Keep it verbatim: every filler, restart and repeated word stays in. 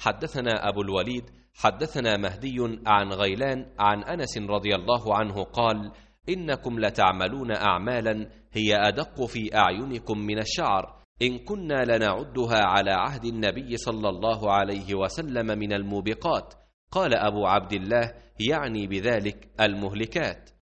حدثنا أبو الوليد حدثنا مهدي عن غيلان عن أنس رضي الله عنه قال: إنكم لتعملون أعمالا هي أدق في أعينكم من الشعر، إن كنا لنعدها على عهد النبي صلى الله عليه وسلم من الموبقات. قال أبو عبد الله: يعني بذلك المهلكات.